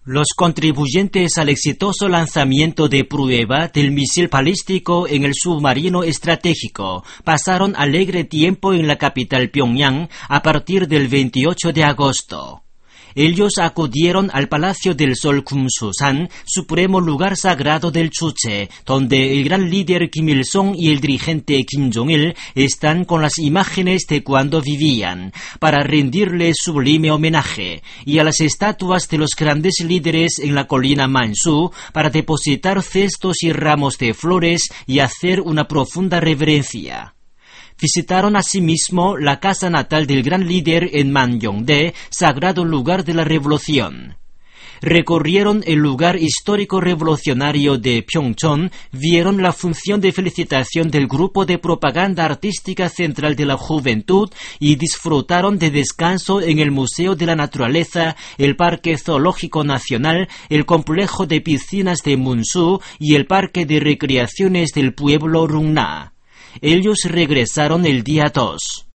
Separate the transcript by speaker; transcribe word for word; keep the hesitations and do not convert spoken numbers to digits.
Speaker 1: Los contribuyentes al exitoso lanzamiento de prueba del misil balístico en el submarino estratégico pasaron alegre tiempo en la capital Pyongyang a partir del veintiocho de agosto. Ellos acudieron al Palacio del Sol Kumsusan, supremo lugar sagrado del Chuche, donde el gran líder Kim Il-sung y el dirigente Kim Jong-il están con las imágenes de cuando vivían, para rendirle sublime homenaje, y a las estatuas de los grandes líderes en la colina Mansu, para depositar cestos y ramos de flores y hacer una profunda reverencia. Visitaron asimismo la casa natal del gran líder en Manyongdae, sagrado lugar de la revolución. Recorrieron el lugar histórico revolucionario de Pyeongchon, vieron la función de felicitación del Grupo de Propaganda Artística Central de la Juventud y disfrutaron de descanso en el Museo de la Naturaleza, el Parque Zoológico Nacional, el Complejo de Piscinas de Munsu y el Parque de Recreaciones del pueblo Rungna. Ellos regresaron el día dos.